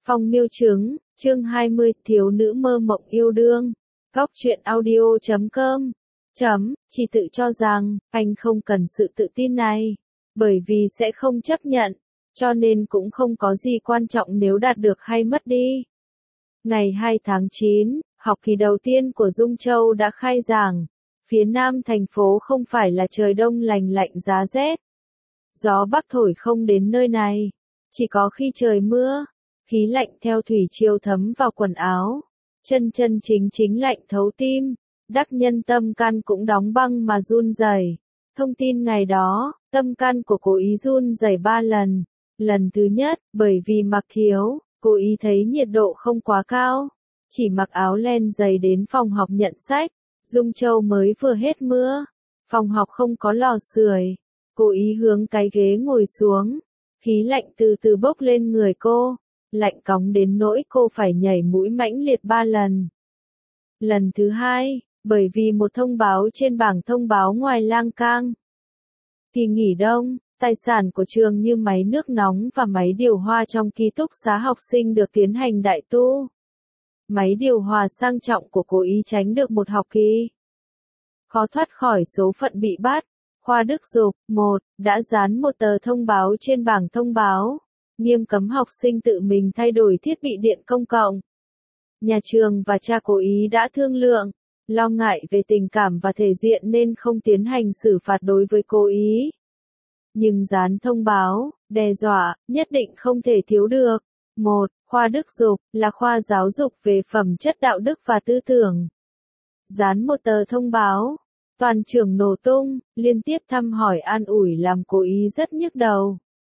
Phong miêu trứng, chương 20, thiếu nữ mơ mộng yêu đương. Góc truyện audio.com. Chỉ tự cho rằng, anh không cần sự tự tin này. Bởi vì sẽ không chấp nhận, cho nên cũng không có gì quan trọng nếu đạt được hay mất đi. Ngày 2 tháng 9, học kỳ đầu tiên của Dung Châu đã khai giảng. Phía nam thành phố không phải là trời đông lành lạnh giá rét. Gió bắc thổi không đến nơi này. Chỉ có khi trời mưa, khí lạnh theo thủy triều thấm vào quần áo. Chân chính lạnh thấu tim. Đắc nhân tâm can cũng đóng băng mà run rẩy. Thông tin ngày đó, tâm can của cô ý run rẩy 3 lần. Lần thứ nhất, bởi vì mặc thiếu, cô ý thấy nhiệt độ không quá cao. Chỉ mặc áo len dày đến phòng học nhận sách. Dung Châu mới vừa hết mưa. Phòng học không có lò sưởi. Cô ý hướng cái ghế ngồi xuống. Khí lạnh từ từ bốc lên người cô. Lạnh cóng đến nỗi cô phải nhảy mũi mãnh liệt 3 lần. Lần thứ hai, bởi vì một thông báo trên bảng thông báo ngoài lang cang. Kỳ nghỉ đông, tài sản của trường như máy nước nóng và máy điều hòa trong ký túc xá học sinh được tiến hành đại tu. Máy điều hòa sang trọng của cô ý tránh được một học kỳ. Khó thoát khỏi số phận bị bắt. Khoa Đức Dục 1 đã dán một tờ thông báo trên bảng thông báo, nghiêm cấm học sinh tự mình thay đổi thiết bị điện công cộng. Nhà trường và cha cô ý đã thương lượng, lo ngại về tình cảm và thể diện nên không tiến hành xử phạt đối với cô ý. Nhưng dán thông báo, đe dọa, nhất định không thể thiếu được. 1. Khoa Đức Dục là khoa giáo dục về phẩm chất đạo đức và tư tưởng. Dán một tờ thông báo. Toàn trường nổ tung, liên tiếp thăm hỏi an ủi làm cô ý rất nhức đầu.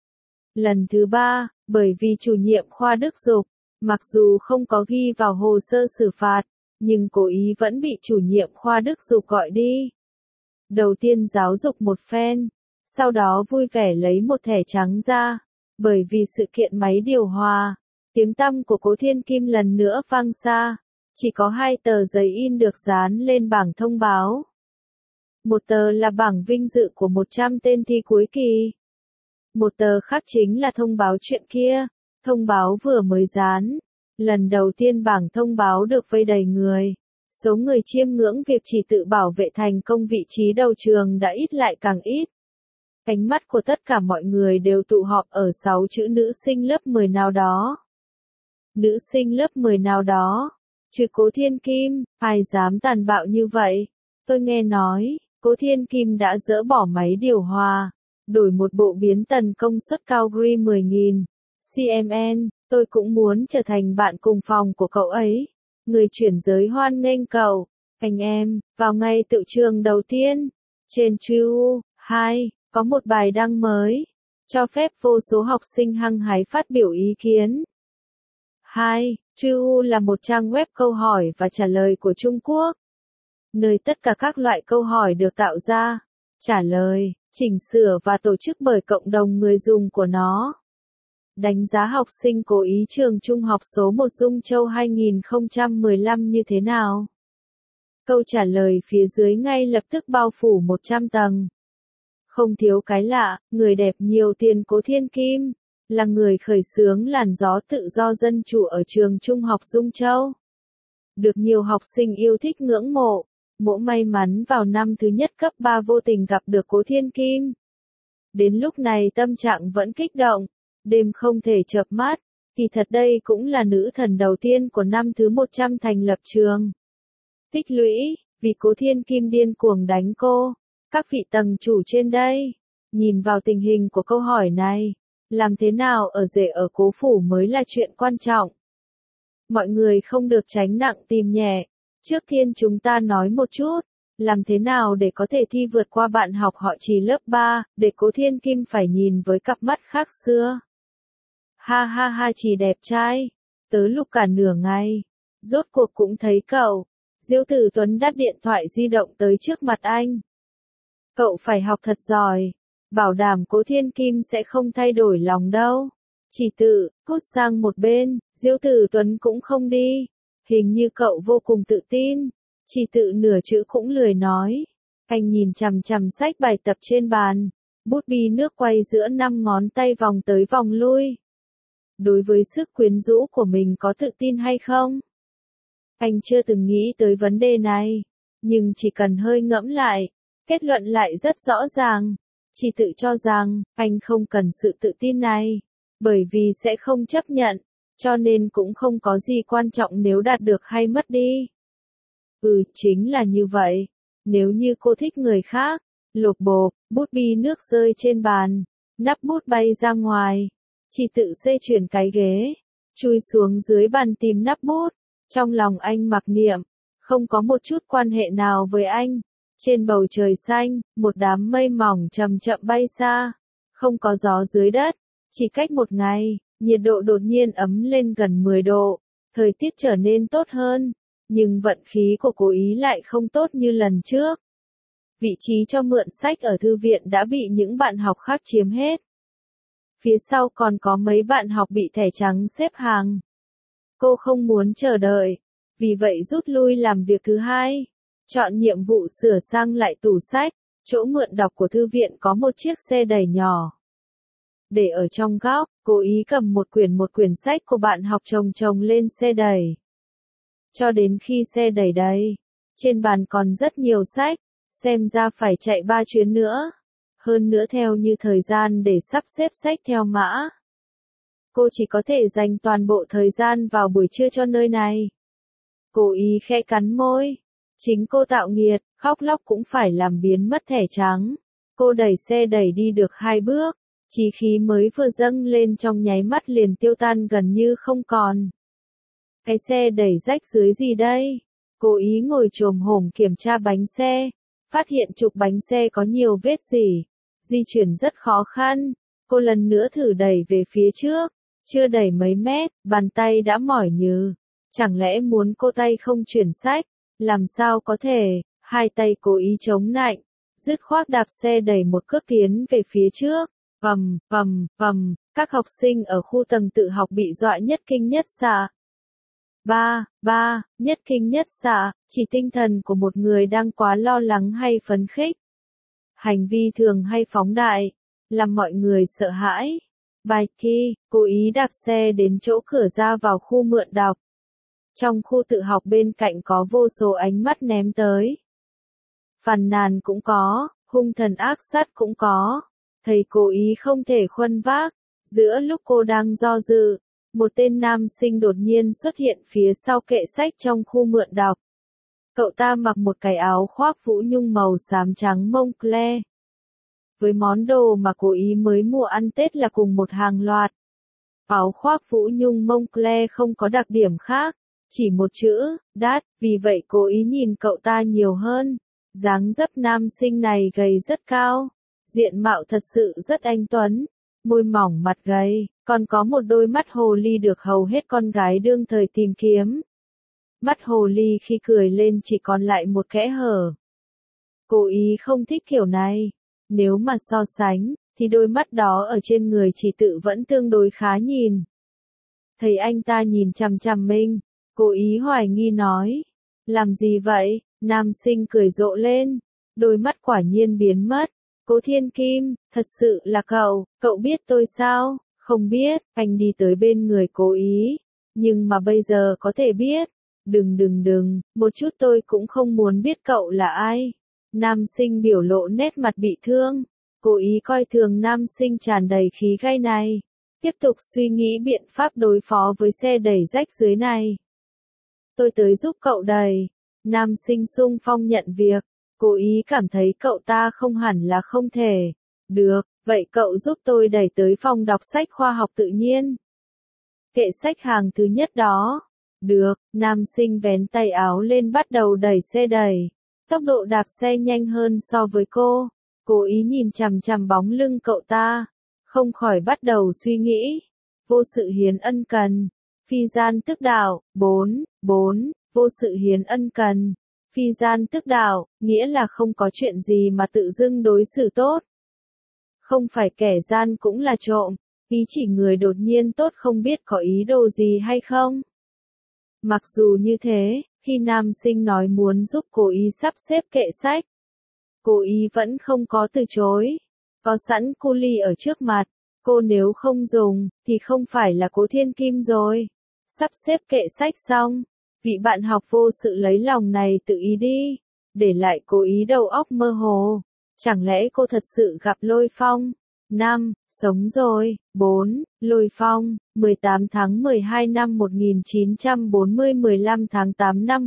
Lần thứ 3, bởi vì chủ nhiệm khoa Đức Dục, mặc dù không có ghi vào hồ sơ xử phạt, nhưng cô ý vẫn bị chủ nhiệm khoa Đức Dục gọi đi. Đầu tiên giáo dục một phen, sau đó vui vẻ lấy một thẻ trắng ra, bởi vì sự kiện máy điều hòa, tiếng tăm của Cố Thiên Kim lần nữa vang xa, chỉ có 2 tờ giấy in được dán lên bảng thông báo. Một tờ là bảng vinh dự của 100 tên thi cuối kỳ. Một tờ khác chính là thông báo chuyện kia. Thông báo vừa mới dán. Lần đầu tiên bảng thông báo được vây đầy người. Số người chiêm ngưỡng việc chỉ tự bảo vệ thành công vị trí đầu trường đã ít lại càng ít. Ánh mắt của tất cả mọi người đều tụ họp ở 6 chữ nữ sinh lớp 10 nào đó. Nữ sinh lớp 10 nào đó. Trừ Cố Thiên Kim, ai dám tàn bạo như vậy? Tôi nghe nói, Cố Thiên Kim đã dỡ bỏ máy điều hòa, đổi một bộ biến tần công suất cao Gri 10.000 cmn, tôi cũng muốn trở thành bạn cùng phòng của cậu ấy. Người chuyển giới hoan nghênh cậu, anh em, vào ngày tự trường đầu tiên. Trên Chu 2, có một bài đăng mới, cho phép vô số học sinh hăng hái phát biểu ý kiến. 2. Chu là một trang web câu hỏi và trả lời của Trung Quốc, nơi tất cả các loại câu hỏi được tạo ra, trả lời, chỉnh sửa và tổ chức bởi cộng đồng người dùng của nó. Đánh giá học sinh cố ý trường trung học số 1 Dung Châu 2015 như thế nào? Câu trả lời phía dưới ngay lập tức bao phủ 100 tầng. Không thiếu cái lạ, người đẹp nhiều tiền Cố Thiên Kim, là người khởi xướng làn gió tự do dân chủ ở trường trung học Dung Châu. Được nhiều học sinh yêu thích ngưỡng mộ. Mỗ may mắn vào năm thứ nhất cấp 3 vô tình gặp được Cố Thiên Kim. Đến lúc này tâm trạng vẫn kích động, đêm không thể chợp mắt, kỳ thật đây cũng là nữ thần đầu tiên của năm thứ 100 thành lập trường. Tích lũy, vì Cố Thiên Kim điên cuồng đánh cô. Các vị tầng chủ trên đây, nhìn vào tình hình của câu hỏi này, làm thế nào ở rể ở Cố phủ mới là chuyện quan trọng. Mọi người không được tránh nặng tìm nhẹ. Trước tiên chúng ta nói một chút, làm thế nào để có thể thi vượt qua bạn học họ Trì lớp 3, để Cố Thiên Kim phải nhìn với cặp mắt khác xưa. Ha ha ha, Trì đẹp trai, tớ lục cả nửa ngày, rốt cuộc cũng thấy cậu. Diêu Tử Tuấn đắt điện thoại di động tới trước mặt anh. Cậu phải học thật giỏi, bảo đảm Cố Thiên Kim sẽ không thay đổi lòng đâu. Chỉ tự, cút sang một bên, Diêu Tử Tuấn cũng không đi. Hình như cậu vô cùng tự tin, chỉ tự nửa chữ cũng lười nói. Anh nhìn chằm chằm sách bài tập trên bàn, bút bi nước quay giữa 5 ngón tay vòng tới vòng lui. đối với sức quyến rũ của mình có tự tin hay không? Anh chưa từng nghĩ tới vấn đề này, nhưng chỉ cần hơi ngẫm lại, kết luận lại rất rõ ràng. Chỉ tự cho rằng, anh không cần sự tự tin này, bởi vì sẽ không chấp nhận, cho nên cũng không có gì quan trọng nếu đạt được hay mất đi. Chính là như vậy. Nếu như cô thích người khác, lộp bộp, bút bi nước rơi trên bàn, nắp bút bay ra ngoài, chỉ tự xê chuyển cái ghế, chui xuống dưới bàn tìm nắp bút. Trong lòng anh mặc niệm, không có một chút quan hệ nào với anh. Trên bầu trời xanh, một đám mây mỏng chậm chậm bay xa, không có gió dưới đất. Chỉ cách một ngày, nhiệt độ đột nhiên ấm lên gần 10 độ, thời tiết trở nên tốt hơn, nhưng vận khí của cô ý lại không tốt như lần trước. Vị trí cho mượn sách ở thư viện đã bị những bạn học khác chiếm hết. Phía sau còn có mấy bạn học bị thẻ trắng xếp hàng. Cô không muốn chờ đợi, vì vậy rút lui làm việc thứ hai. Chọn nhiệm vụ sửa sang lại tủ sách, chỗ mượn đọc của thư viện có một chiếc xe đẩy nhỏ. Để ở trong góc, cố ý cầm một quyển sách của bạn học chồng lên xe đẩy. Cho đến khi xe đẩy đầy, trên bàn còn rất nhiều sách, xem ra phải chạy 3 chuyến nữa. Hơn nữa theo như thời gian để sắp xếp sách theo mã. Cô chỉ có thể dành toàn bộ thời gian vào buổi trưa cho nơi này. Cố ý khẽ cắn môi. Chính cô tạo nghiệt, khóc lóc cũng phải làm biến mất thẻ trắng. Cô đẩy xe đẩy đi được 2 bước, chí khí mới vừa dâng lên trong nháy mắt liền tiêu tan gần như không còn. Cái xe đẩy rách dưới gì đây? Cố ý ngồi chồm hổm kiểm tra bánh xe, phát hiện trục bánh xe có nhiều vết rỉ, di chuyển rất khó khăn. Cô lần nữa thử đẩy về phía trước, chưa đẩy mấy mét, bàn tay đã mỏi nhừ. Chẳng lẽ muốn cô tay không chuyển sách? Làm sao có thể, hai tay cố ý chống nạnh, dứt khoát đạp xe đẩy một cước tiến về phía trước, vầm, các học sinh ở khu tầng tự học bị dọa nhất kinh nhất xạ. Nhất kinh nhất xạ, chỉ tinh thần của một người đang quá lo lắng hay phấn khích. Hành vi thường hay phóng đại, làm mọi người sợ hãi. Bài thi, cố ý đạp xe đến chỗ cửa ra vào khu mượn đọc. Trong khu tự học bên cạnh có vô số ánh mắt ném tới. Phàn nàn cũng có, hung thần ác sát cũng có. Thầy cố ý không thể khuân vác. Giữa lúc cô đang do dự, một tên nam sinh đột nhiên xuất hiện phía sau kệ sách trong khu mượn đọc. Cậu ta mặc một cái áo khoác vũ nhung màu xám trắng Moncler. Với món đồ mà cố ý mới mua ăn Tết là cùng một hàng loạt. Áo khoác vũ nhung Moncler không có đặc điểm khác, chỉ một chữ, đắt, vì vậy cố ý nhìn cậu ta nhiều hơn. Dáng dấp nam sinh này gầy rất cao, diện mạo thật sự rất anh tuấn, môi mỏng mặt gầy, còn có một đôi mắt hồ ly được hầu hết con gái đương thời tìm kiếm. Mắt hồ ly khi cười lên chỉ còn lại một kẽ hở. Cố ý không thích kiểu này. Nếu mà so sánh, thì đôi mắt đó ở trên người chỉ tự vẫn tương đối khá nhìn. Thấy anh ta nhìn chằm chằm mình, cố ý hoài nghi nói. Làm gì vậy? Nam sinh cười rộ lên. Đôi mắt quả nhiên biến mất. Cố Thiên Kim, thật sự là cậu biết tôi sao? Không biết, anh đi tới bên người cố ý. Nhưng mà bây giờ có thể biết. Đừng, một chút tôi cũng không muốn biết cậu là ai. Nam sinh biểu lộ nét mặt bị thương. Cố ý coi thường nam sinh tràn đầy khí gai này. Tiếp tục suy nghĩ biện pháp đối phó với xe đẩy rách dưới này. Tôi tới giúp cậu đẩy. Nam sinh xung phong nhận việc. Cố ý cảm thấy cậu ta không hẳn là không thể. Được, vậy cậu giúp tôi đẩy tới phòng đọc sách khoa học tự nhiên. Kệ sách hàng thứ nhất đó. Được, nam sinh vén tay áo lên bắt đầu đẩy xe đẩy. Tốc độ đạp xe nhanh hơn so với cô. Cố ý nhìn chằm chằm bóng lưng cậu ta. Không khỏi bắt đầu suy nghĩ. Vô sự hiến ân cần. Phi gian tức đạo, 4, vô sự hiến ân cần. Phi gian tức đạo, nghĩa là không có chuyện gì mà tự dưng đối xử tốt. Không phải kẻ gian cũng là trộm. Ý chỉ người đột nhiên tốt không biết có ý đồ gì hay không. Mặc dù như thế, khi nam sinh nói muốn giúp cố ý sắp xếp kệ sách, cố ý vẫn không có từ chối. Có sẵn cu ly ở trước mặt, Cô nếu không dùng, thì không phải là Cố Thiên Kim rồi. Sắp xếp kệ sách xong, vị bạn học vô sự lấy lòng này tự ý đi, để lại Cố Ý đầu óc mơ hồ. Chẳng lẽ cô thật sự gặp Lôi Phong? 5. Sống rồi. 4. Lôi Phong, 18 tháng 12 năm 1940, 15 tháng 8 năm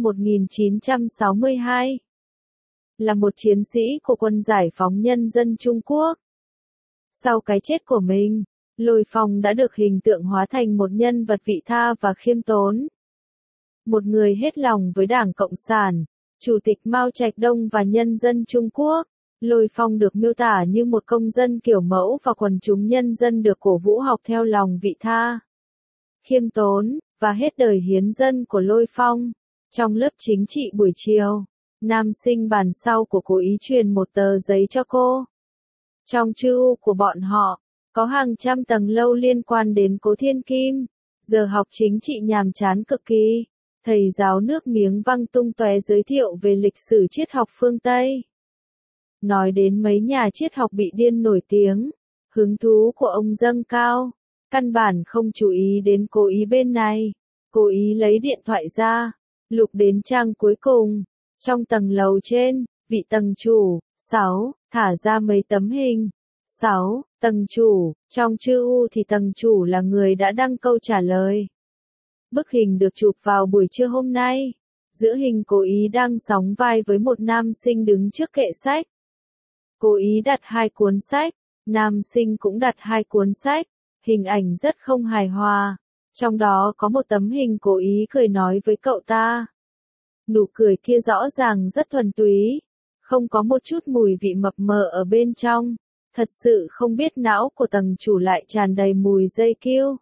1962. Là một chiến sĩ của quân giải phóng nhân dân Trung Quốc. Sau cái chết của mình, Lôi Phong đã được hình tượng hóa thành một nhân vật vị tha và khiêm tốn. Một người hết lòng với Đảng Cộng sản, Chủ tịch Mao Trạch Đông và nhân dân Trung Quốc. Lôi Phong được miêu tả như một công dân kiểu mẫu và quần chúng nhân dân được cổ vũ học theo lòng vị tha, khiêm tốn, và hết đời hiến dân của Lôi Phong. Trong lớp chính trị buổi chiều, nam sinh bàn sau của Cố Ý truyền một tờ giấy cho cô. Trong chữ U của bọn họ, có hàng trăm tầng lâu liên quan đến Cố Thiên Kim. Giờ học chính trị nhàm chán cực kỳ. Thầy giáo nước miếng văng tung tóe giới thiệu về lịch sử triết học phương Tây. Nói đến mấy nhà triết học bị điên nổi tiếng, hứng thú của ông dâng cao, căn bản không chú ý đến Cố Ý bên này. Cố Ý lấy điện thoại ra, lục đến trang cuối cùng. Trong tầng lầu trên, vị tầng chủ, 6, thả ra mấy tấm hình. 6. Tầng chủ, trong chữ U thì tầng chủ là người đã đăng câu trả lời. Bức hình được chụp vào buổi trưa hôm nay. Giữa hình Cố Ý đang sóng vai với một nam sinh đứng trước kệ sách. Cố Ý đặt 2 cuốn sách, nam sinh cũng đặt 2 cuốn sách, hình ảnh rất không hài hòa. Trong đó có một tấm hình Cố Ý cười nói với cậu ta. Nụ cười kia rõ ràng rất thuần túy, không có một chút mùi vị mập mờ ở bên trong. Thật sự không biết não của tầng chủ lại tràn đầy mùi dây kiêu.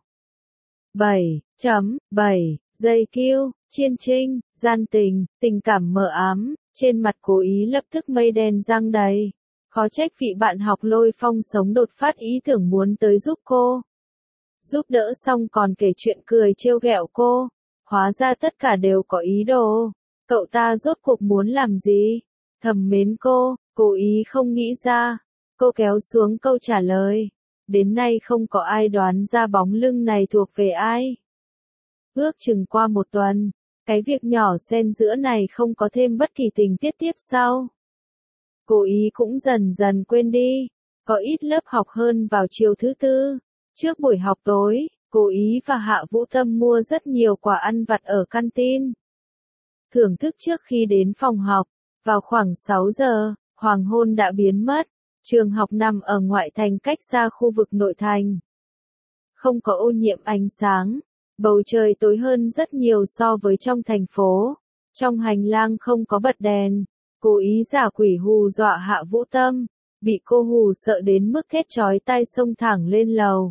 7.7 Dây kiêu, chiên trinh, gian tình, tình cảm mờ ám, trên mặt Cố Ý lập tức mây đen giăng đầy. Khó trách vị bạn học Lôi Phong sống đột phát ý tưởng muốn tới giúp cô. Giúp đỡ xong còn kể chuyện cười trêu ghẹo cô. Hóa ra tất cả đều có ý đồ. Cậu ta rốt cuộc muốn làm gì? Thầm mến cô, Cố Ý không nghĩ ra. Cô kéo xuống câu trả lời. Đến nay không có ai đoán ra bóng lưng này thuộc về ai. Ước chừng qua một tuần, cái việc nhỏ xen giữa này không có thêm bất kỳ tình tiết tiếp sau. Cố Ý cũng dần dần quên đi. Có ít lớp học hơn vào chiều thứ tư. Trước buổi học tối, Cố Ý và Hạ Vũ Tâm mua rất nhiều quà ăn vặt ở canteen. Thưởng thức trước khi đến phòng học. Vào khoảng 6 giờ, hoàng hôn đã biến mất. Trường học nằm ở ngoại thành cách xa khu vực nội thành. Không có ô nhiễm ánh sáng. Bầu trời tối hơn rất nhiều so với trong thành phố. Trong hành lang không có bật đèn. Cố Ý giả quỷ hù dọa Hạ Vũ Tâm. Bị cô hù sợ đến mức thét chói tai xông thẳng lên lầu.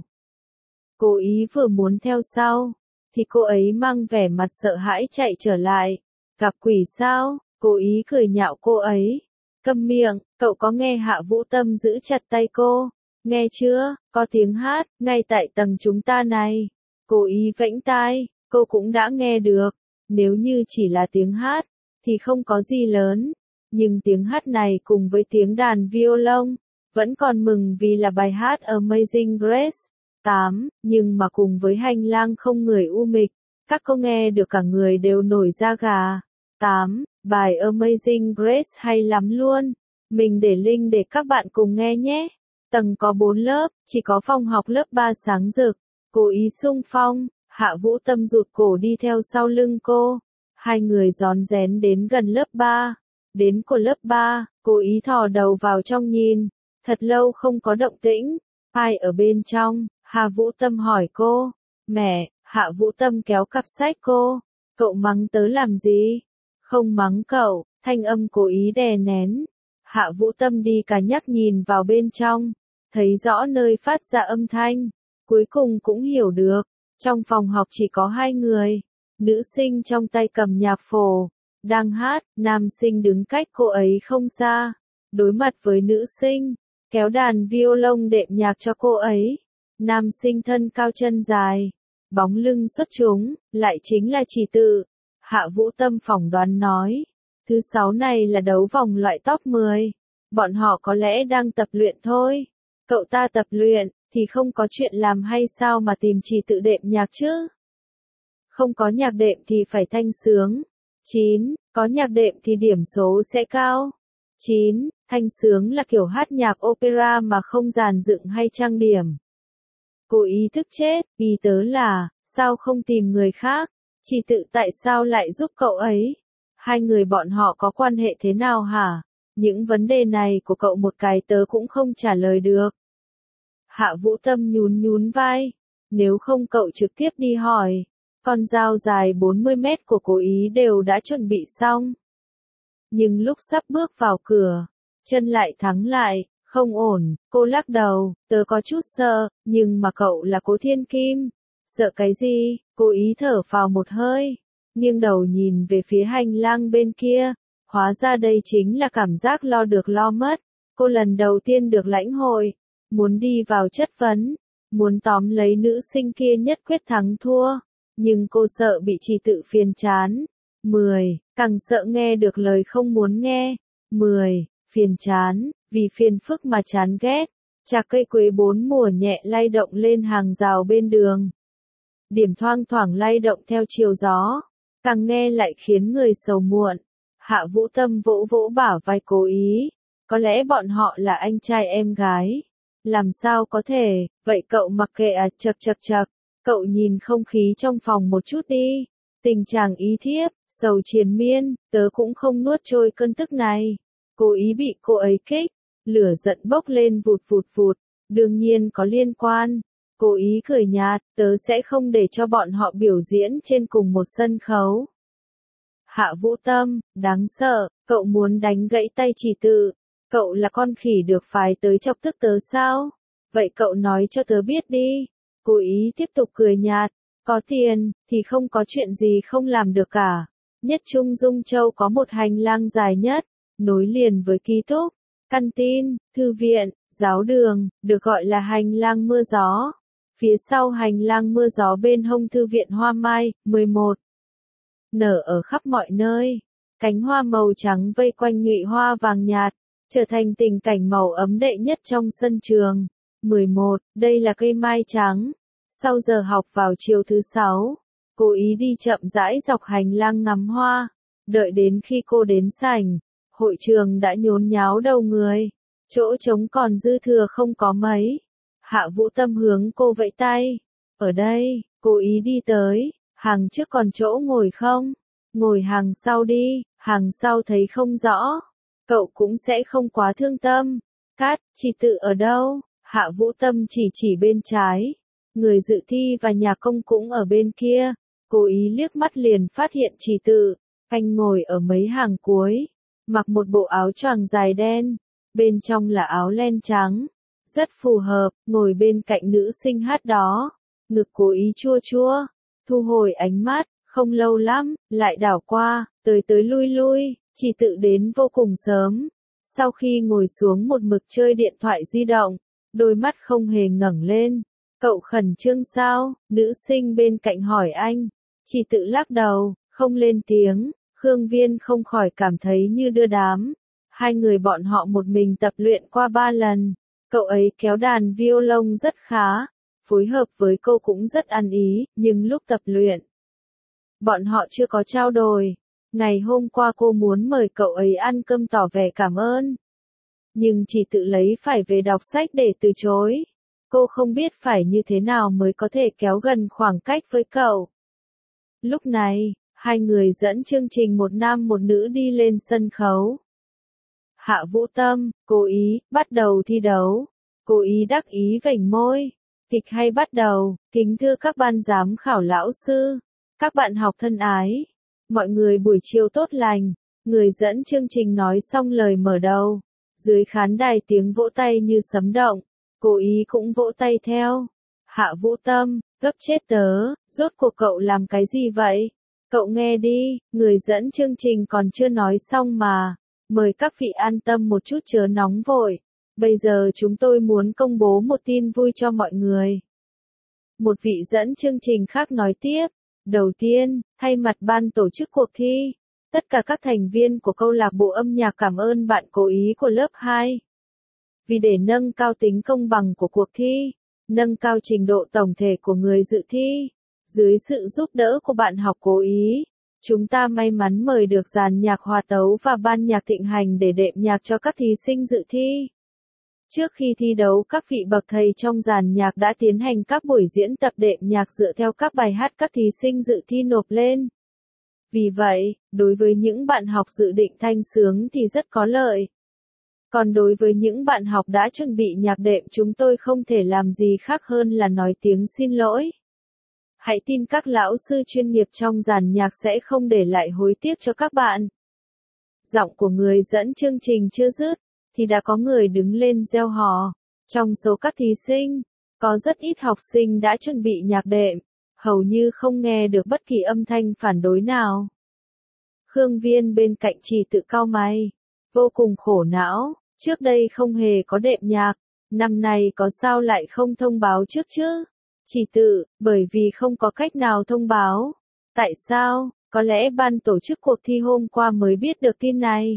Cố Ý vừa muốn theo sau, thì cô ấy mang vẻ mặt sợ hãi chạy trở lại. Gặp quỷ sao? Cố Ý cười nhạo cô ấy. Câm miệng, cậu có nghe? Hạ Vũ Tâm giữ chặt tay cô. Nghe chưa, có tiếng hát, ngay tại tầng chúng ta này. Cố Ý vẫy tai, cô cũng đã nghe được. Nếu như chỉ là tiếng hát, thì không có gì lớn. Nhưng tiếng hát này cùng với tiếng đàn violon, vẫn còn mừng vì là bài hát Amazing Grace. 8. Nhưng mà cùng với hành lang không người u mịch, các cô nghe được cả người đều nổi da gà. 8. Bài Amazing Grace hay lắm luôn. Mình để link để các bạn cùng nghe nhé. Tầng có 4 lớp, chỉ có phòng học lớp 3 sáng rực. Cố Ý xung phong, Hạ Vũ Tâm rụt cổ đi theo sau lưng cô. Hai người rón rén đến gần lớp 3. Đến của lớp 3, Cố Ý thò đầu vào trong nhìn. Thật lâu không có động tĩnh. Ai ở bên trong? Hạ Vũ Tâm hỏi cô. Mẹ. Hạ Vũ Tâm kéo cặp sách cô. Cậu mắng tớ làm gì? Không mắng cậu, thanh âm Cố Ý đè nén. Hạ Vũ Tâm đi cả nhắc nhìn vào bên trong. Thấy rõ nơi phát ra âm thanh. Cuối cùng cũng hiểu được. Trong phòng học chỉ có 2 người. Nữ sinh trong tay cầm nhạc phổ. Đang hát, nam sinh đứng cách cô ấy không xa. Đối mặt với nữ sinh. Kéo đàn violon đệm nhạc cho cô ấy. Nam sinh thân cao chân dài. Bóng lưng xuất chúng, lại chính là Chỉ Tự. Hạ Vũ Tâm phỏng đoán nói. Thứ 6 này là đấu vòng loại top 10. Bọn họ có lẽ đang tập luyện thôi. Cậu ta tập luyện, thì không có chuyện làm hay sao mà tìm trì tự đệm nhạc chứ? Không có nhạc đệm thì phải thanh sướng. 9. Có nhạc đệm thì điểm số sẽ cao. 9. Thanh sướng là kiểu hát nhạc opera mà không dàn dựng hay trang điểm. Cô ý thức chết, ý tớ là, sao không tìm người khác? Trì tự tại sao lại giúp cậu ấy? Hai người bọn họ có quan hệ thế nào hả? Những vấn đề này của cậu một cái tớ cũng không trả lời được. Hạ Vũ Tâm nhún nhún vai. Nếu không cậu trực tiếp đi hỏi. Con dao dài 40 mét của cô ý đều đã chuẩn bị xong. Nhưng lúc sắp bước vào cửa, chân lại thắng lại, không ổn, cô lắc đầu, tớ có chút sợ, nhưng mà cậu là Cố Thiên Kim. Sợ cái gì? Cô ý thở phào một hơi, nghiêng đầu nhìn về phía hành lang bên kia, hóa ra đây chính là cảm giác lo được lo mất. Cô lần đầu tiên được lãnh hội, muốn đi vào chất vấn, muốn tóm lấy nữ sinh kia nhất quyết thắng thua, nhưng cô sợ bị trì tự phiền chán. 10. Càng sợ nghe được lời không muốn nghe. 10. Phiền chán, vì phiền phức mà chán ghét. Chạc cây quế 4 mùa nhẹ lay động lên hàng rào bên đường. Điểm thoang thoảng lay động theo chiều gió, càng nghe lại khiến người sầu muộn. Hạ Vũ Tâm vỗ vỗ bả vai Cố Ý. Có lẽ bọn họ là anh trai em gái. Làm sao có thể, vậy cậu mặc kệ à? Chậc chậc chậc, cậu nhìn không khí trong phòng một chút đi. Tình trạng ý thiếp, sầu triền miên, tớ cũng không nuốt trôi cơn tức này. Cố Ý bị cô ấy kích, lửa giận bốc lên vụt vụt vụt, đương nhiên có liên quan. Cố Ý cười nhạt, tớ sẽ không để cho bọn họ biểu diễn trên cùng một sân khấu. Hạ Vũ Tâm, đáng sợ, cậu muốn đánh gãy tay trì tự. Cậu là con khỉ được phái tới chọc tức tớ sao? Vậy cậu nói cho tớ biết đi. Cố Ý tiếp tục cười nhạt, có tiền, thì không có chuyện gì không làm được cả. Nhất Trung Dung Châu có một hành lang dài nhất, nối liền với ký túc, căn tin, thư viện, giáo đường, được gọi là hành lang mưa gió. Phía sau hành lang mưa gió bên hông thư viện Hoa Mai, 11. Nở ở khắp mọi nơi. Cánh hoa màu trắng vây quanh nhụy hoa vàng nhạt, trở thành tình cảnh màu ấm đệ nhất trong sân trường. 11. Đây là cây mai trắng. Sau giờ học vào chiều thứ 6, Cố Ý đi chậm rãi dọc hành lang ngắm hoa. Đợi đến khi cô đến sảnh, hội trường đã nhốn nháo đầu người. Chỗ trống còn dư thừa không có mấy. Hạ Vũ Tâm hướng cô vẫy tay. Ở đây, Cố Ý đi tới. Hàng trước còn chỗ ngồi không? Ngồi hàng sau đi, hàng sau thấy không rõ. Cậu cũng sẽ không quá thương tâm. Cát, trì tự ở đâu? Hạ Vũ Tâm chỉ bên trái. Người dự thi và nhà công cũng ở bên kia. Cố Ý liếc mắt liền phát hiện trì tự. Anh ngồi ở mấy hàng cuối. Mặc một bộ áo choàng dài đen. Bên trong là áo len trắng. Rất phù hợp, ngồi bên cạnh nữ sinh hát đó. Ngực Cố Ý chua chua. Thu hồi ánh mắt, không lâu lắm, lại đảo qua, tới lui lui, trì tự đến vô cùng sớm. Sau khi ngồi xuống một mực chơi điện thoại di động, đôi mắt không hề ngẩng lên. Cậu khẩn trương sao? Nữ sinh bên cạnh hỏi anh. Trì tự lắc đầu, không lên tiếng. Khương Viên không khỏi cảm thấy như đưa đám. Hai người bọn họ một mình tập luyện qua 3 lần. Cậu ấy kéo đàn violon rất khá, phối hợp với cô cũng rất ăn ý, nhưng lúc tập luyện, bọn họ chưa có trao đổi. Ngày hôm qua cô muốn mời cậu ấy ăn cơm tỏ vẻ cảm ơn, nhưng chỉ tự lấy phải về đọc sách để từ chối. Cô không biết phải như thế nào mới có thể kéo gần khoảng cách với cậu. Lúc này, hai người dẫn chương trình một nam một nữ đi lên sân khấu. Hạ Vũ Tâm, Cố Ý, bắt đầu thi đấu. Cố Ý đắc ý vểnh môi. Kịch hay bắt đầu, kính thưa các ban giám khảo lão sư, các bạn học thân ái. Mọi người buổi chiều tốt lành. Người dẫn chương trình nói xong lời mở đầu. Dưới khán đài tiếng vỗ tay như sấm động. Cố Ý cũng vỗ tay theo. Hạ Vũ Tâm, gấp chết tớ, rốt cuộc cậu làm cái gì vậy? Cậu nghe đi, người dẫn chương trình còn chưa nói xong mà. Mời các vị an tâm một chút chớ nóng vội. Bây giờ chúng tôi muốn công bố một tin vui cho mọi người. Một vị dẫn chương trình khác nói tiếp. Đầu tiên, thay mặt ban tổ chức cuộc thi, tất cả các thành viên của câu lạc bộ âm nhạc cảm ơn bạn Cố Ý của lớp 2. Vì để nâng cao tính công bằng của cuộc thi, nâng cao trình độ tổng thể của người dự thi. Dưới sự giúp đỡ của bạn học cố ý, chúng ta may mắn mời được dàn nhạc hòa tấu và ban nhạc thịnh hành để đệm nhạc cho các thí sinh dự thi. Trước khi thi đấu, các vị bậc thầy trong dàn nhạc đã tiến hành các buổi diễn tập đệm nhạc dựa theo các bài hát các thí sinh dự thi nộp lên. Vì vậy, đối với những bạn học dự định thanh sướng thì rất có lợi. Còn đối với những bạn học đã chuẩn bị nhạc đệm, chúng tôi không thể làm gì khác hơn là nói tiếng xin lỗi. Hãy tin các lão sư chuyên nghiệp trong dàn nhạc sẽ không để lại hối tiếc cho các bạn. Giọng của người dẫn chương trình chưa dứt, thì đã có người đứng lên reo hò. Trong số các thí sinh, có rất ít học sinh đã chuẩn bị nhạc đệm, hầu như không nghe được bất kỳ âm thanh phản đối nào. Khương Viên bên cạnh chỉ tự cau mày, vô cùng khổ não, trước đây không hề có đệm nhạc, năm nay có sao lại không thông báo trước chứ? Chỉ tự, bởi vì không có cách nào thông báo. Tại sao? Có lẽ ban tổ chức cuộc thi hôm qua mới biết được tin này.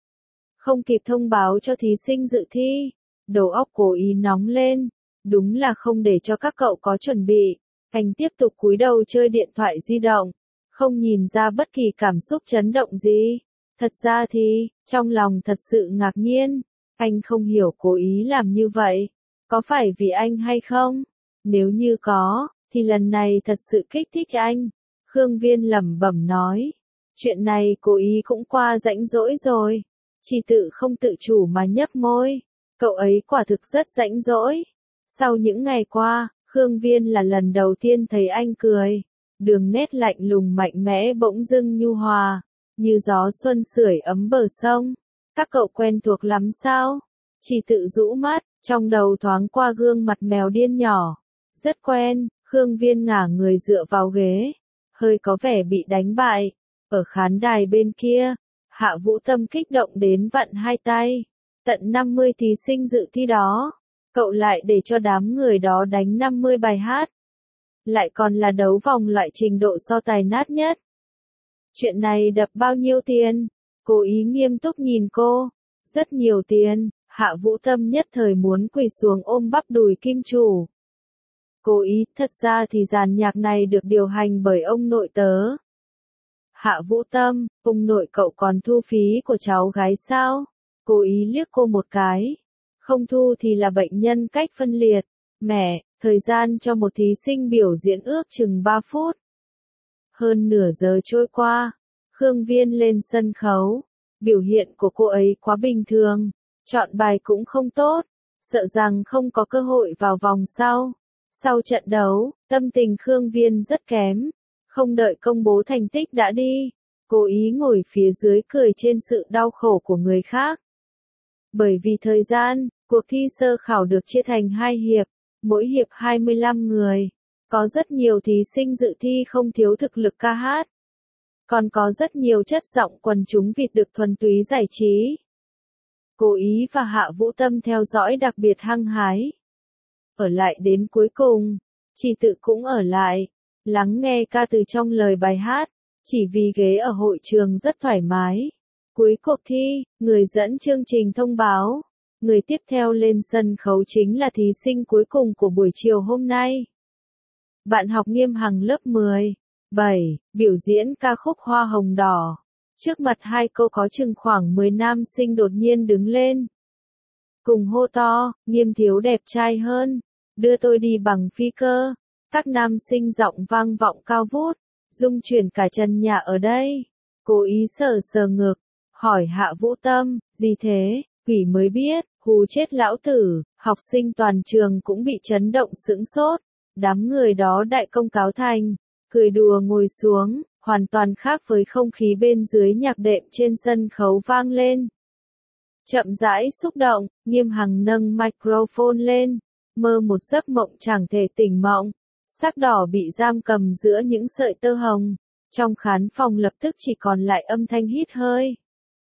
Không kịp thông báo cho thí sinh dự thi. Đầu óc cố ý nóng lên. Đúng là không để cho các cậu có chuẩn bị. Anh tiếp tục cúi đầu chơi điện thoại di động. Không nhìn ra bất kỳ cảm xúc chấn động gì. Thật ra thì, trong lòng thật sự ngạc nhiên. Anh không hiểu cố ý làm như vậy. Có phải vì anh hay không? Nếu như có, thì lần này thật sự kích thích anh. Khương Viên lẩm bẩm nói. Chuyện này cố ý cũng qua rãnh rỗi rồi. Chỉ tự không tự chủ mà nhấp môi. Cậu ấy quả thực rất rãnh rỗi. Sau những ngày qua, Khương Viên là lần đầu tiên thấy anh cười. Đường nét lạnh lùng mạnh mẽ bỗng dưng nhu hòa, như gió xuân sưởi ấm bờ sông. Các cậu quen thuộc lắm sao? Chỉ tự rũ mắt, trong đầu thoáng qua gương mặt mèo điên nhỏ. Rất quen, Khương Viên ngả người dựa vào ghế, hơi có vẻ bị đánh bại. Ở khán đài bên kia, Hạ Vũ Tâm kích động đến vặn hai tay. Tận 50 thí sinh dự thi đó, cậu lại để cho đám người đó đánh 50 bài hát. Lại còn là đấu vòng loại trình độ so tài nát nhất. Chuyện này đập bao nhiêu tiền? Cố ý nghiêm túc nhìn cô. Rất nhiều tiền. Hạ Vũ Tâm nhất thời muốn quỳ xuống ôm bắp đùi kim chủ. Cố ý, thật ra thì dàn nhạc này được điều hành bởi ông nội tớ. Hạ Vũ Tâm, ông nội cậu còn thu phí của cháu gái sao? Cố ý liếc cô một cái. Không thu thì là bệnh nhân cách phân liệt. Mẹ, thời gian cho một thí sinh biểu diễn ước chừng 3 phút. Hơn nửa giờ trôi qua, Khương Viên lên sân khấu. Biểu hiện của cô ấy quá bình thường. Chọn bài cũng không tốt. Sợ rằng không có cơ hội vào vòng sau. Sau trận đấu, tâm tình Khương Viên rất kém. Không đợi công bố thành tích đã đi. Cố ý ngồi phía dưới cười trên sự đau khổ của người khác. Bởi vì thời gian, cuộc thi sơ khảo được chia thành 2 hiệp, mỗi hiệp 25 người. Có rất nhiều thí sinh dự thi không thiếu thực lực ca hát. Còn có rất nhiều chất giọng quần chúng vịt được thuần túy giải trí. Cố ý và Hạ Vũ Tâm theo dõi đặc biệt hăng hái. Ở lại đến cuối cùng, Chỉ tự cũng ở lại, lắng nghe ca từ trong lời bài hát, chỉ vì ghế ở hội trường rất thoải mái. Cuối cuộc thi, người dẫn chương trình thông báo, người tiếp theo lên sân khấu chính là thí sinh cuối cùng của buổi chiều hôm nay. Bạn học Nghiêm Hằng lớp 10/7, biểu diễn ca khúc Hoa Hồng Đỏ. Trước mặt hai cô có chừng khoảng 10 nam sinh đột nhiên đứng lên. Cùng hô to, Nghiêm thiếu đẹp trai hơn, đưa tôi đi bằng phi cơ. Các nam sinh giọng vang vọng cao vút, rung chuyển cả trần nhà ở đây. Cố ý sờ sờ ngực, hỏi Hạ Vũ Tâm, gì thế, quỷ mới biết, hù chết lão tử. Học sinh toàn trường cũng bị chấn động sững sốt. Đám người đó đại công cáo thành, cười đùa ngồi xuống, hoàn toàn khác với không khí bên dưới nhạc đệm trên sân khấu vang lên. Chậm rãi xúc động, Nghiêm Hằng nâng microphone lên, mơ một giấc mộng chẳng thể tỉnh mộng. Sắc đỏ bị giam cầm giữa những sợi tơ hồng. Trong khán phòng lập tức chỉ còn lại âm thanh hít hơi.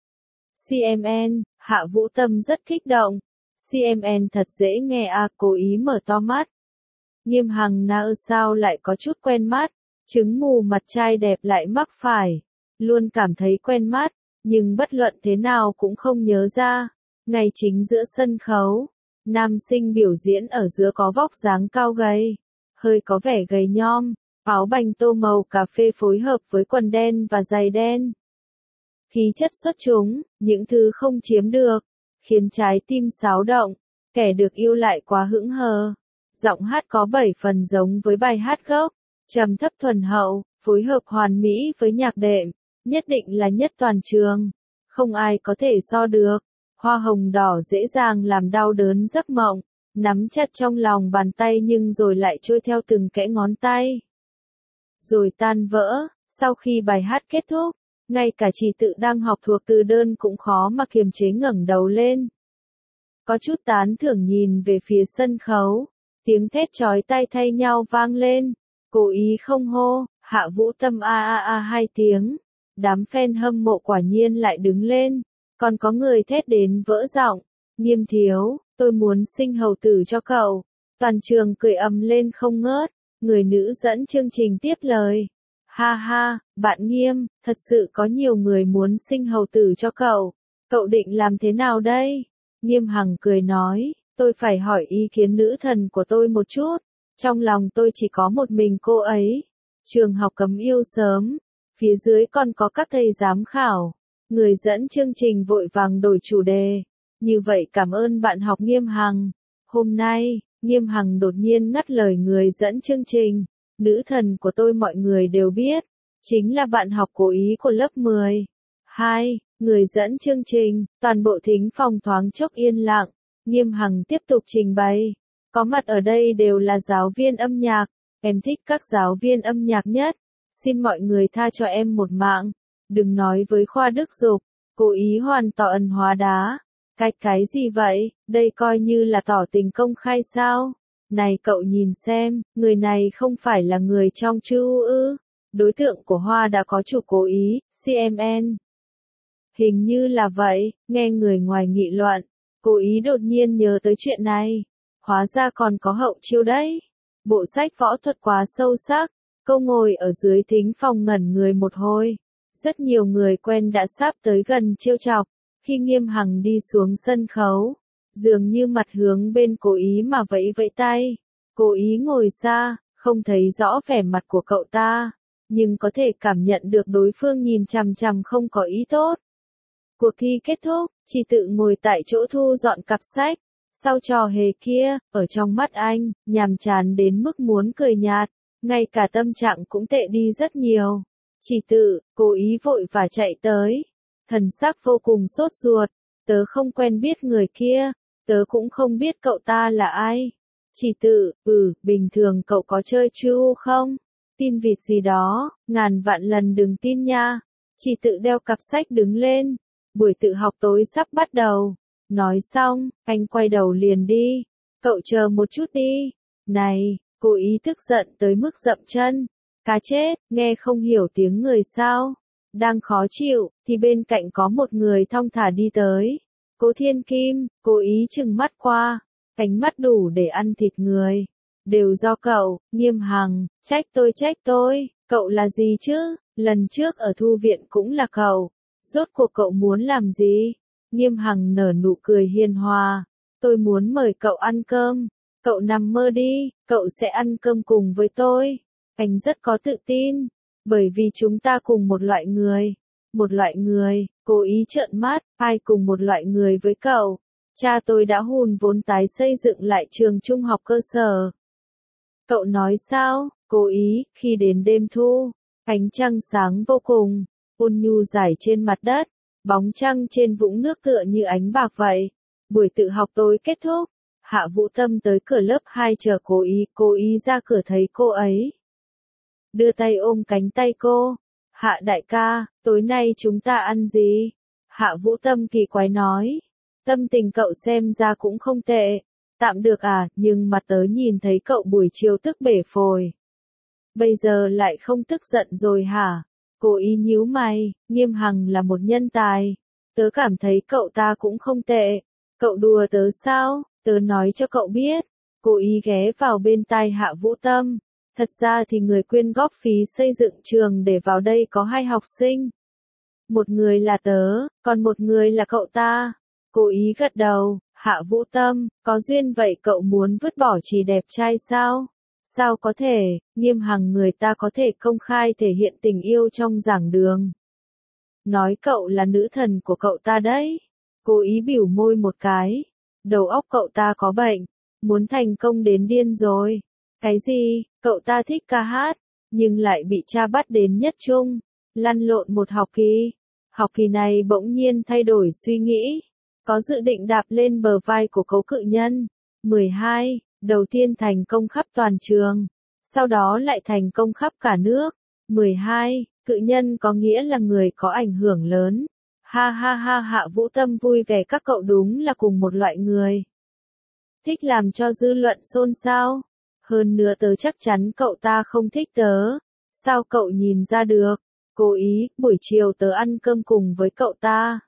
CMN, Hạ Vũ Tâm rất kích động. CMN thật dễ nghe à, cố ý mở to mắt. Nghiêm Hằng sao lại có chút quen mắt. Trứng mù mặt trai đẹp lại mắc phải. Luôn cảm thấy quen mắt, nhưng bất luận thế nào cũng không nhớ ra. Ngày chính giữa sân khấu, Nam sinh biểu diễn ở giữa có vóc dáng cao gầy, hơi có vẻ gầy nhom, áo bành tô màu cà phê phối hợp với quần đen và giày đen. Khí chất xuất chúng, những thứ không chiếm được, khiến trái tim xáo động, kẻ được yêu lại quá hững hờ. Giọng hát có 7 phần giống với bài hát gốc, trầm thấp thuần hậu, phối hợp hoàn mỹ với nhạc đệm, nhất định là nhất toàn trường, không ai có thể so được. Hoa hồng đỏ dễ dàng làm đau đớn giấc mộng, nắm chặt trong lòng bàn tay nhưng rồi lại trôi theo từng kẽ ngón tay. Rồi tan vỡ, sau khi bài hát kết thúc, ngay cả Chỉ Tự đang học thuộc từ đơn cũng khó mà kiềm chế ngẩng đầu lên. Có chút tán thưởng nhìn về phía sân khấu, tiếng thét chói tai thay nhau vang lên, cố ý không hô, Hạ Vũ Tâm a a a 2 tiếng, đám fan hâm mộ quả nhiên lại đứng lên, còn có người thét đến vỡ giọng, Nghiêm thiếu, tôi muốn sinh hầu tử cho cậu, toàn trường cười ầm lên không ngớt, người nữ dẫn chương trình tiếp lời. Ha ha, bạn Nghiêm, thật sự có nhiều người muốn sinh hầu tử cho cậu định làm thế nào đây? Nghiêm Hằng cười nói, tôi phải hỏi ý kiến nữ thần của tôi một chút, trong lòng tôi chỉ có một mình cô ấy. Trường học cấm yêu sớm, phía dưới còn có các thầy giám khảo, người dẫn chương trình vội vàng đổi chủ đề. Như vậy cảm ơn bạn học Nghiêm Hằng. Hôm nay, Nghiêm Hằng đột nhiên ngắt lời người dẫn chương trình. Nữ thần của tôi mọi người đều biết, chính là bạn học cố ý của lớp 10. 2. Người dẫn chương trình, toàn bộ thính phòng thoáng chốc yên lặng. Nghiêm Hằng tiếp tục trình bày. Có mặt ở đây đều là giáo viên âm nhạc. Em thích các giáo viên âm nhạc nhất. Xin mọi người tha cho em một mạng. Đừng nói với Khoa Đức Dục, cố ý hoàn tỏ ẩn hóa đá. Cái gì vậy, đây coi như là tỏ tình công khai sao? Này cậu nhìn xem, người này không phải là người trong chư ư? Đối tượng của Hoa đã có chủ cố ý, CMN. Hình như là vậy, nghe người ngoài nghị luận. Cố ý đột nhiên nhớ tới chuyện này. Hóa ra còn có hậu chiêu đấy. Bộ sách võ thuật quá sâu sắc. Câu ngồi ở dưới thính phòng ngẩn người một hồi. Rất nhiều người quen đã sắp tới gần trêu chọc. Khi Nghiêm Hằng đi xuống sân khấu, dường như mặt hướng bên cố ý mà vẫy vẫy tay. Cố ý ngồi xa, không thấy rõ vẻ mặt của cậu ta, nhưng có thể cảm nhận được đối phương nhìn chằm chằm không có ý tốt. Cuộc thi kết thúc, Chỉ Tự ngồi tại chỗ thu dọn cặp sách. Sau trò hề kia, ở trong mắt anh, nhàm chán đến mức muốn cười nhạt, ngay cả tâm trạng cũng tệ đi rất nhiều. Chỉ Tự, cố ý vội và chạy tới. Thần sắc vô cùng sốt ruột, tớ không quen biết người kia, tớ cũng không biết cậu ta là ai. Chỉ Tự, bình thường cậu có chơi chu không? Tin vịt gì đó, ngàn vạn lần đừng tin nha. Chỉ Tự đeo cặp sách đứng lên, buổi tự học tối sắp bắt đầu. Nói xong, anh quay đầu liền đi, cậu chờ một chút đi. Này, cố ý tức giận tới mức dậm chân. Cá chết, nghe không hiểu tiếng người sao? Đang khó chịu, thì bên cạnh có một người thong thả đi tới. Cố Thiên Kim, cố ý chừng mắt qua, ánh mắt đủ để ăn thịt người. Đều do cậu, Nghiêm Hằng, trách tôi, cậu là gì chứ? Lần trước ở thư viện cũng là cậu. Rốt cuộc cậu muốn làm gì? Nghiêm Hằng nở nụ cười hiền hòa. Tôi muốn mời cậu ăn cơm. Cậu nằm mơ đi, cậu sẽ ăn cơm cùng với tôi. Anh rất có tự tin. Bởi vì chúng ta cùng một loại người. Một loại người, cố ý trợn mắt, ai cùng một loại người với cậu. Cha tôi đã hùn vốn tái xây dựng lại trường trung học cơ sở. Cậu nói sao? Cố ý, khi đến đêm thu, ánh trăng sáng vô cùng, ôn nhu rải trên mặt đất, bóng trăng trên vũng nước tựa như ánh bạc vậy. Buổi tự học tối kết thúc, Hạ Vũ Tâm tới cửa lớp 2 chờ cố ý ra cửa thấy cô ấy. Đưa tay ôm cánh tay cô. Hạ đại ca, tối nay chúng ta ăn gì? Hạ Vũ Tâm kỳ quái nói. Tâm tình cậu xem ra cũng không tệ. Tạm được à, nhưng mà tớ nhìn thấy cậu buổi chiều tức bể phổi. Bây giờ lại không tức giận rồi hả? Cố ý nhíu mày, Nghiêm Hằng là một nhân tài. Tớ cảm thấy cậu ta cũng không tệ. Cậu đùa tớ sao? Tớ nói cho cậu biết. Cố ý ghé vào bên tai Hạ Vũ Tâm. Thật ra thì người quyên góp phí xây dựng trường để vào đây có 2 học sinh. Một người là tớ, còn một người là cậu ta. Cố ý gật đầu, Hạ Vũ Tâm, có duyên vậy cậu muốn vứt bỏ Trì đẹp trai sao? Sao có thể, Nghiêm Hằng người ta có thể công khai thể hiện tình yêu trong giảng đường. Nói cậu là nữ thần của cậu ta đấy. Cố Ý bỉu môi một cái. Đầu óc cậu ta có bệnh, muốn thành công đến điên rồi. Cái gì, cậu ta thích ca hát, nhưng lại bị cha bắt đến nhất trung, lăn lộn một học kỳ. Học kỳ này bỗng nhiên thay đổi suy nghĩ, có dự định đạp lên bờ vai của Cố Cự Nhân. 12. Đầu tiên thành công khắp toàn trường, sau đó lại thành công khắp cả nước. 12. Cự Nhân có nghĩa là người có ảnh hưởng lớn. Ha ha ha, Hạ Vũ Tâm vui vẻ, các cậu đúng là cùng một loại người. Thích làm cho dư luận xôn xao. Hơn nữa tớ chắc chắn cậu ta không thích tớ. Sao cậu nhìn ra được? Cố Ý, buổi chiều tớ ăn cơm cùng với cậu ta.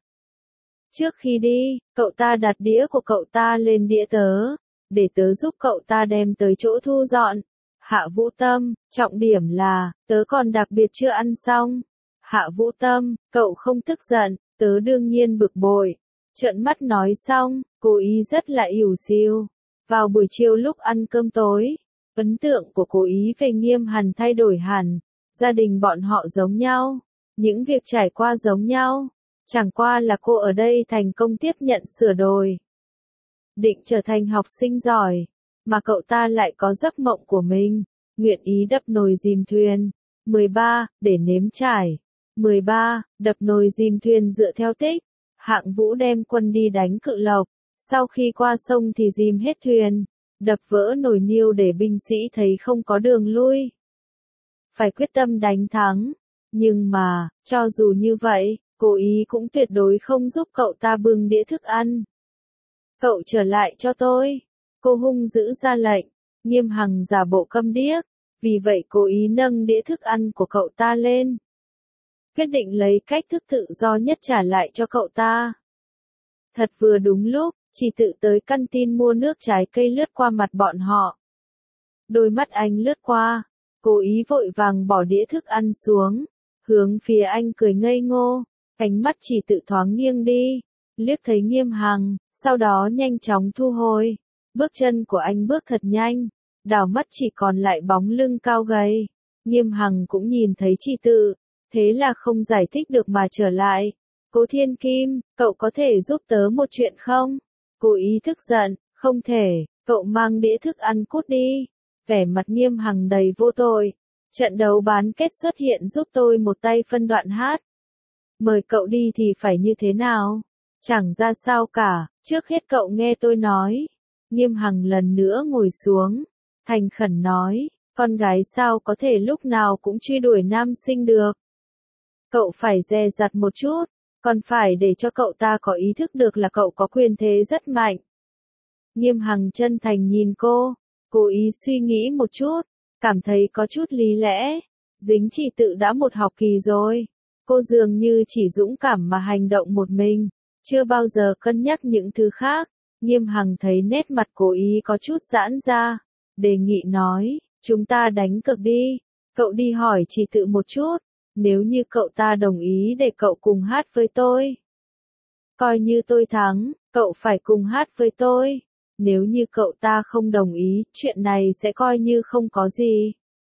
Trước khi đi, cậu ta đặt đĩa của cậu ta lên đĩa tớ, để tớ giúp cậu ta đem tới chỗ thu dọn. Hạ Vũ Tâm, trọng điểm là, tớ còn đặc biệt chưa ăn xong. Hạ Vũ Tâm, cậu không tức giận, tớ đương nhiên bực bội. Trợn mắt nói xong, Cố Ý rất là ỉu xìu. Vào buổi chiều lúc ăn cơm tối, ấn tượng của Cố Ý về Nghiêm Hàn thay đổi hẳn. Gia đình bọn họ giống nhau, những việc trải qua giống nhau. Chẳng qua là cô ở đây thành công tiếp nhận sửa đổi, định trở thành học sinh giỏi, mà cậu ta lại có giấc mộng của mình, nguyện ý đập nồi dìm thuyền. 13. Để nếm trải. 13. Đập nồi dìm thuyền dựa theo tích. Hạng Vũ đem quân đi đánh Cự Lộc, sau khi qua sông thì dìm hết thuyền, đập vỡ nồi niêu để binh sĩ thấy không có đường lui. Phải quyết tâm đánh thắng, nhưng mà, cho dù như vậy, Cố Ý cũng tuyệt đối không giúp cậu ta bưng đĩa thức ăn. Cậu trở lại cho tôi. Cô hung dữ ra lệnh. Nghiêm Hằng giả bộ câm điếc, vì vậy Cố Ý nâng đĩa thức ăn của cậu ta lên, quyết định lấy cách thức tự do nhất trả lại cho cậu ta. Thật vừa đúng lúc, Chỉ Tự tới căn tin mua nước trái cây lướt qua mặt bọn họ. Đôi mắt anh lướt qua, Cố Ý vội vàng bỏ đĩa thức ăn xuống, hướng phía anh cười ngây ngô. Ánh mắt Chỉ Tự thoáng nghiêng đi, liếc thấy Nghiêm Hằng, sau đó nhanh chóng thu hồi. Bước chân của anh bước thật nhanh, đảo mắt chỉ còn lại bóng lưng cao gầy. Nghiêm Hằng cũng nhìn thấy Chỉ Tự, thế là không giải thích được mà trở lại. Cố Thiên Kim, cậu có thể giúp tớ một chuyện không? Cố Ý tức giận, không thể, cậu mang đĩa thức ăn cút đi. Vẻ mặt Nghiêm Hằng đầy vô tội. Trận đấu bán kết xuất hiện giúp tôi một tay phân đoạn hát. Mời cậu đi thì phải như thế nào? Chẳng ra sao cả, trước hết cậu nghe tôi nói. Nghiêm Hằng lần nữa ngồi xuống, thành khẩn nói, con gái sao có thể lúc nào cũng truy đuổi nam sinh được. Cậu phải dè dặt một chút, còn phải để cho cậu ta có ý thức được là cậu có quyền thế rất mạnh. Nghiêm Hằng chân thành nhìn cô, Cố Ý suy nghĩ một chút, cảm thấy có chút lý lẽ. Dính Chỉ Tự đã một học kỳ rồi, cô dường như chỉ dũng cảm mà hành động một mình, chưa bao giờ cân nhắc những thứ khác. Nghiêm Hằng thấy nét mặt Cố Ý có chút giãn ra, đề nghị nói, chúng ta đánh cược đi, cậu đi hỏi Chỉ Tự một chút, nếu như cậu ta đồng ý để cậu cùng hát với tôi. Coi như tôi thắng, cậu phải cùng hát với tôi. Nếu như cậu ta không đồng ý, chuyện này sẽ coi như không có gì.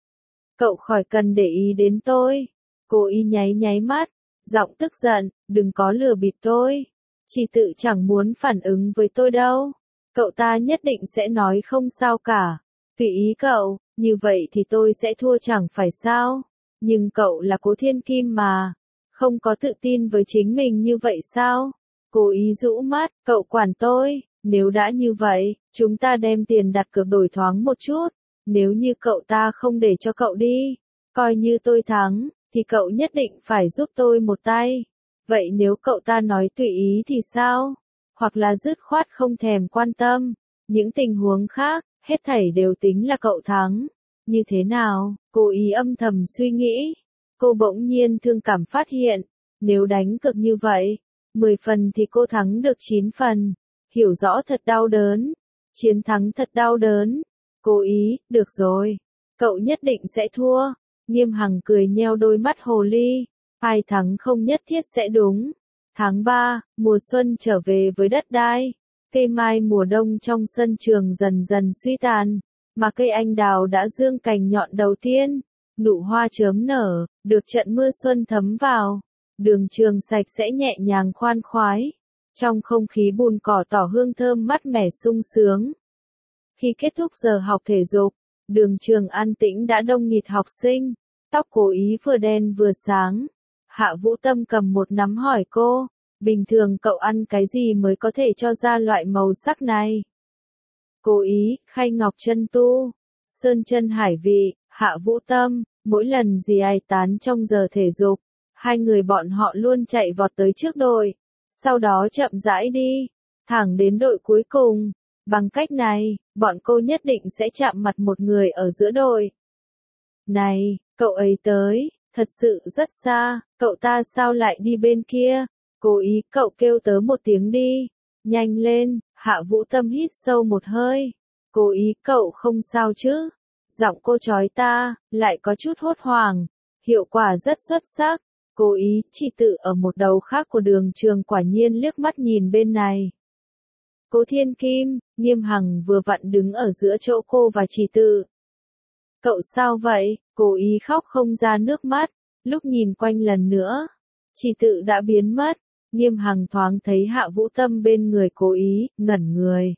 Cậu khỏi cần để ý đến tôi. Cố Ý nháy nháy mắt, giọng tức giận, đừng có lừa bịp tôi. Chỉ Tự chẳng muốn phản ứng với tôi đâu. Cậu ta nhất định sẽ nói không sao cả. Tùy ý cậu, như vậy thì tôi sẽ thua chẳng phải sao. Nhưng cậu là Cố Thiên Kim mà. Không có tự tin với chính mình như vậy sao? Cố Ý rũ mắt, cậu quản tôi. Nếu đã như vậy, chúng ta đem tiền đặt cược đổi thoáng một chút. Nếu như cậu ta không để cho cậu đi, coi như tôi thắng, thì cậu nhất định phải giúp tôi một tay. Vậy nếu cậu ta nói tùy ý thì sao? Hoặc là dứt khoát không thèm quan tâm. Những tình huống khác, hết thảy đều tính là cậu thắng. Như thế nào? Cố Ý âm thầm suy nghĩ. Cô bỗng nhiên thương cảm phát hiện, nếu đánh cược như vậy, 10 phần thì cô thắng được 9 phần. Hiểu rõ thật đau đớn. Chiến thắng thật đau đớn. Cố Ý, được rồi. Cậu nhất định sẽ thua. Nghiêm Hằng cười nheo đôi mắt hồ ly. Ai thắng không nhất thiết sẽ đúng. Tháng 3, mùa xuân trở về với đất đai. Cây mai mùa đông trong sân trường dần dần suy tàn, mà cây anh đào đã dương cành nhọn đầu tiên, nụ hoa chớm nở, được trận mưa xuân thấm vào. Đường trường sạch sẽ nhẹ nhàng khoan khoái, trong không khí bùn cỏ tỏ hương thơm mát mẻ sung sướng. Khi kết thúc giờ học thể dục, đường trường an tĩnh đã đông nghịt học sinh, tóc Cố Ý vừa đen vừa sáng. Hạ Vũ Tâm cầm một nắm hỏi cô, bình thường cậu ăn cái gì mới có thể cho ra loại màu sắc này? Cố Ý, khay ngọc chân tu, sơn chân hải vị. Hạ Vũ Tâm, mỗi lần dì ai tán trong giờ thể dục, hai người bọn họ luôn chạy vọt tới trước đội, sau đó chậm rãi đi, thẳng đến đội cuối cùng. Bằng cách này, bọn cô nhất định sẽ chạm mặt một người ở giữa đội. Này, cậu ấy tới, thật sự rất xa, cậu ta sao lại đi bên kia? Cố Ý, cậu kêu tớ một tiếng đi, nhanh lên. Hạ Vũ Tâm hít sâu một hơi. Cố Ý, cậu không sao chứ? Giọng cô chói ta, lại có chút hốt hoảng. Hiệu quả rất xuất sắc. Cố Ý, Chỉ Tự ở một đầu khác của đường trường quả nhiên liếc mắt nhìn bên này. Cố Thiên Kim, Nghiêm Hằng vừa vặn đứng ở giữa chỗ cô và Chỉ Tự. Cậu sao vậy? Cố Ý khóc không ra nước mắt, lúc nhìn quanh lần nữa, Chỉ Tự đã biến mất. Nghiêm Hằng thoáng thấy Hạ Vũ Tâm bên người Cố Ý, ngẩn người.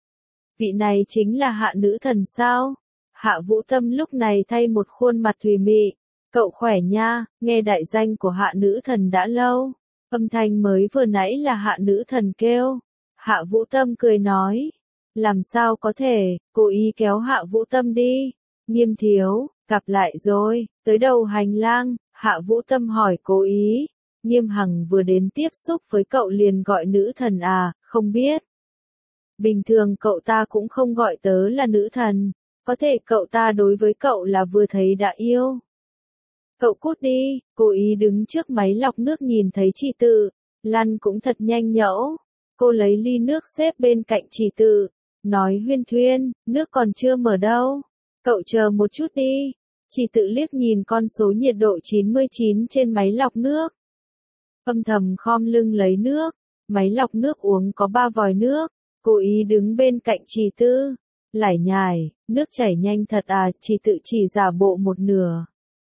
Vị này chính là Hạ nữ thần sao? Hạ Vũ Tâm lúc này thay một khuôn mặt thùy mị. Cậu khỏe nha, nghe đại danh của Hạ nữ thần đã lâu. Âm thanh mới vừa nãy là Hạ nữ thần kêu. Hạ Vũ Tâm cười nói. Làm sao có thể? Cố Ý kéo Hạ Vũ Tâm đi. Nghiêm thiếu, gặp lại rồi. Tới đầu hành lang, Hạ Vũ Tâm hỏi Cố Ý. Nghiêm Hằng vừa đến tiếp xúc với cậu liền gọi nữ thần à? Không biết. Bình thường cậu ta cũng không gọi tớ là nữ thần. Có thể cậu ta đối với cậu là vừa thấy đã yêu. Cậu cút đi. Cố Ý đứng trước máy lọc nước nhìn thấy Chỉ Tự, lăn cũng thật nhanh nhẩu. Cô lấy ly nước xếp bên cạnh Chỉ Tự, nói huyên thuyên, nước còn chưa mở đâu. Cậu chờ một chút đi. Chỉ Tự liếc nhìn con số nhiệt độ 99 trên máy lọc nước. Âm thầm khom lưng lấy nước. Máy lọc nước uống có 3 vòi nước. Cố Ý đứng bên cạnh Chỉ Tự, lải nhải, nước chảy nhanh thật à? Chỉ Tự chỉ giả bộ một nửa,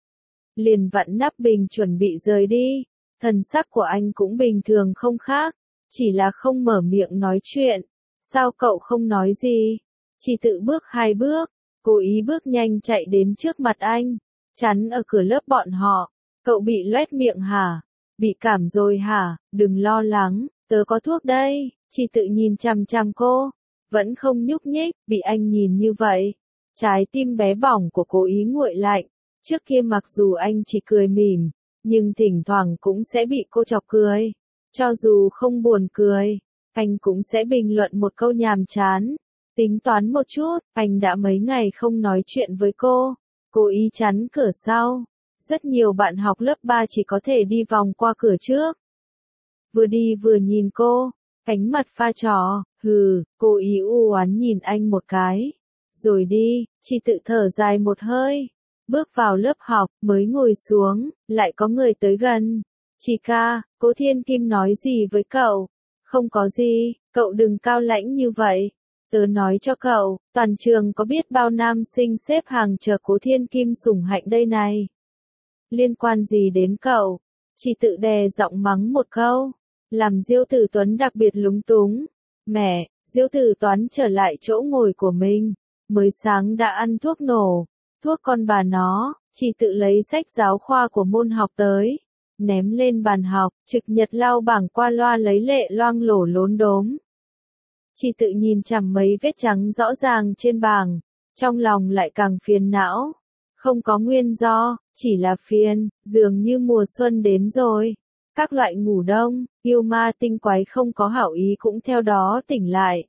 liền vặn nắp bình chuẩn bị rời đi. Thần sắc của anh cũng bình thường không khác, chỉ là không mở miệng nói chuyện. Sao cậu không nói gì? Chỉ Tự bước 2 bước, Cố Ý bước nhanh chạy đến trước mặt anh, chắn ở cửa lớp bọn họ. Cậu bị loét miệng hả? Bị cảm rồi hả? Đừng lo lắng, tớ có thuốc đây. Chỉ Tự nhìn chằm chằm cô, vẫn không nhúc nhích. Bị anh nhìn như vậy, trái tim bé bỏng của Cố Ý nguội lạnh. Trước kia mặc dù anh chỉ cười mỉm, nhưng thỉnh thoảng cũng sẽ bị cô chọc cười. Cho dù không buồn cười, anh cũng sẽ bình luận một câu nhàm chán. Tính toán một chút, anh đã mấy ngày không nói chuyện với cô. Cố Ý chắn cửa sau. Rất nhiều bạn học lớp 3 chỉ có thể đi vòng qua cửa trước. Vừa đi vừa nhìn cô, ánh mặt pha trò. Hừ. Cố Ý u oán nhìn anh một cái, rồi đi. Chỉ Tự thở dài một hơi, bước vào lớp học, mới ngồi xuống, lại có người tới gần. Chỉ ca, Cố Thiên Kim nói gì với cậu? Không có gì, cậu đừng cao lãnh như vậy. Tớ nói cho cậu, toàn trường có biết bao nam sinh xếp hàng chờ Cố Thiên Kim sủng hạnh đây này. Liên quan gì đến cậu? Chỉ Tự đè giọng mắng một câu, làm Diêu Tử Tuấn đặc biệt lúng túng. Mẹ, Diêu Tử Tuấn trở lại chỗ ngồi của mình, mới sáng đã ăn thuốc nổ. Thuốc con bà nó. Chỉ Tự lấy sách giáo khoa của môn học tới, ném lên bàn học, trực nhật lau bảng qua loa lấy lệ loang lổ lốn đốm. Chỉ Tự nhìn chằm mấy vết trắng rõ ràng trên bảng, trong lòng lại càng phiền não. Không có nguyên do, chỉ là phiền, dường như mùa xuân đến rồi. Các loại ngủ đông, yêu ma tinh quái không có hảo ý cũng theo đó tỉnh lại,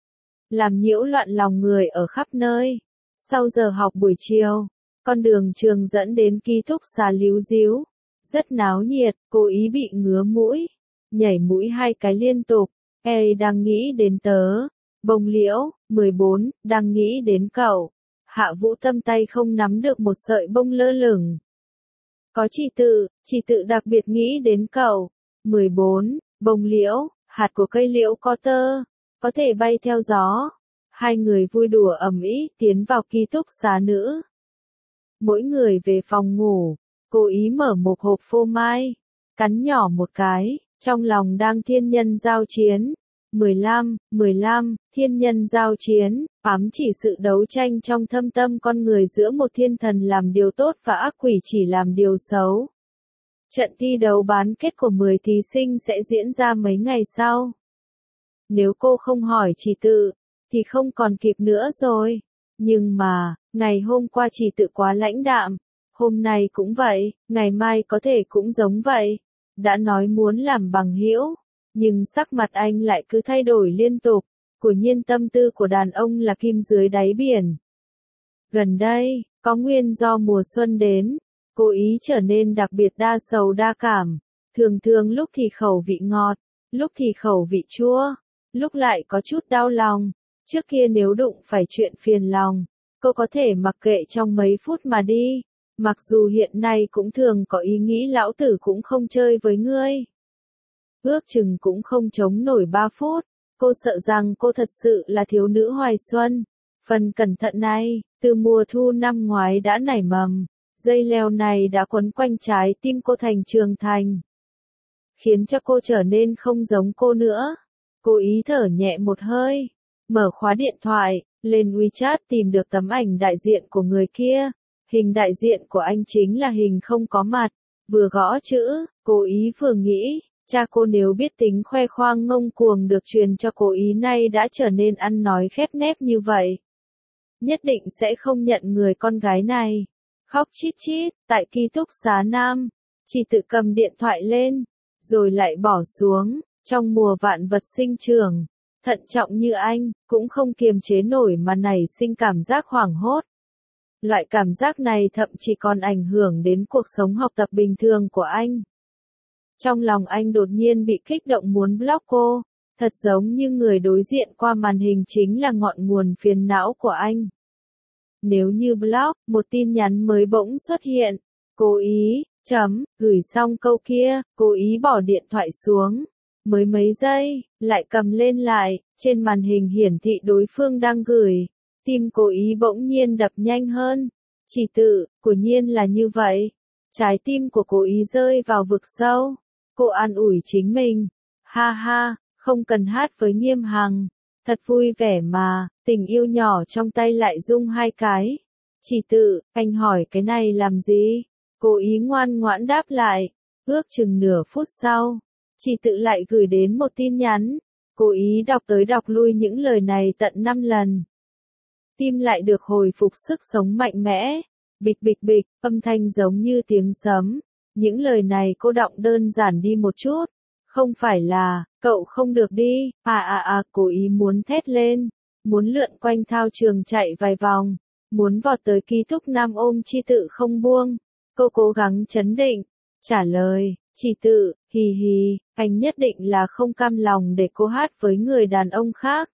làm nhiễu loạn lòng người ở khắp nơi. Sau giờ học buổi chiều, con đường trường dẫn đến ký túc xá líu ríu, rất náo nhiệt. Cố Ý bị ngứa mũi, nhảy mũi 2 cái liên tục. Ê, đang nghĩ đến tớ. Bông Liễu, 14, đang nghĩ đến cậu. Hạ Vũ Tâm tay không nắm được một sợi bông lơ lửng. Có Chỉ Tự đặc biệt nghĩ đến cậu. 14, Bông Liễu, hạt của cây liễu có tơ. có thể bay theo gió. Hai người vui đùa ầm ĩ tiến vào ký túc xá nữ. Mỗi người về phòng ngủ, cố ý mở một hộp phô mai, cắn nhỏ một cái, trong lòng đang thiên nhân giao chiến. 15, thiên nhân giao chiến, ám chỉ sự đấu tranh trong thâm tâm con người giữa một thiên thần làm điều tốt và ác quỷ chỉ làm điều xấu. Trận thi đấu bán kết của 10 thí sinh sẽ diễn ra mấy ngày sau. Nếu cô không hỏi Chỉ Tự, thì không còn kịp nữa rồi. Nhưng mà, ngày hôm qua Chỉ Tự quá lãnh đạm, hôm nay cũng vậy, ngày mai có thể cũng giống vậy. Đã nói muốn làm bằng hữu, nhưng sắc mặt anh lại cứ thay đổi liên tục. Quả nhiên tâm tư của đàn ông là kim dưới đáy biển. Gần đây, có nguyên do mùa xuân đến, cố ý trở nên đặc biệt đa sầu đa cảm. Thường thường lúc thì khẩu vị ngọt, lúc thì khẩu vị chua, lúc lại có chút đau lòng. Trước kia nếu đụng phải chuyện phiền lòng, cô có thể mặc kệ trong mấy phút mà đi. Mặc dù hiện nay cũng thường có ý nghĩ lão tử cũng không chơi với ngươi. Ước chừng cũng không chống nổi 3 phút. Cô sợ rằng cô thật sự là thiếu nữ hoài xuân. Phần cẩn thận này, từ mùa thu năm ngoái đã nảy mầm. Dây leo này đã quấn quanh trái tim cô thành trường thành. Khiến cho cô trở nên không giống cô nữa. Cô ý thở nhẹ một hơi. Mở khóa điện thoại, lên WeChat tìm được tấm ảnh đại diện của người kia. Hình đại diện của anh chính là hình không có mặt. Vừa gõ chữ, cố ý vừa nghĩ. Cha cô nếu biết tính khoe khoang ngông cuồng được truyền cho cô ý nay đã trở nên ăn nói khép nép như vậy. Nhất định sẽ không nhận người con gái này. Khóc chít chít, tại ký túc xá nam. Chỉ tự cầm điện thoại lên, rồi lại bỏ xuống. Trong mùa vạn vật sinh trưởng, thận trọng như anh, cũng không kiềm chế nổi mà nảy sinh cảm giác hoảng hốt. Loại cảm giác này thậm chí còn ảnh hưởng đến cuộc sống học tập bình thường của anh. Trong lòng anh đột nhiên bị kích động muốn block cô, thật giống như người đối diện qua màn hình chính là ngọn nguồn phiền não của anh. Nếu như block, một tin nhắn mới bỗng xuất hiện, cố ý, gửi xong câu kia, cố ý bỏ điện thoại xuống. Mới mấy giây, lại cầm lên lại, trên màn hình hiển thị đối phương đang gửi. Tim cố ý bỗng nhiên đập nhanh hơn. Chỉ Tự, quả nhiên là như vậy. Trái tim của cố ý rơi vào vực sâu. Cô an ủi chính mình. Ha ha, không cần hát với Nghiêm Hằng. Thật vui vẻ mà, tình yêu nhỏ trong tay lại rung hai cái. Chỉ Tự, anh hỏi cái này làm gì? Cố ý ngoan ngoãn đáp lại. Ước chừng nửa phút sau, Chỉ Tự lại gửi đến một tin nhắn. Cố ý đọc tới đọc lui những lời này tận 5 lần. Tim lại được hồi phục sức sống mạnh mẽ. Bịch bịch bịch, âm thanh giống như tiếng sấm. Những lời này cô đọng đơn giản đi một chút. Không phải là, cậu không được đi, cố ý muốn thét lên. Muốn lượn quanh thao trường chạy vài vòng. Muốn vọt tới ký túc nam ôm Chi Tự không buông. Cô cố gắng trấn định. Trả lời, Chỉ Tự, hì hì, anh nhất định là không cam lòng để cô hát với người đàn ông khác.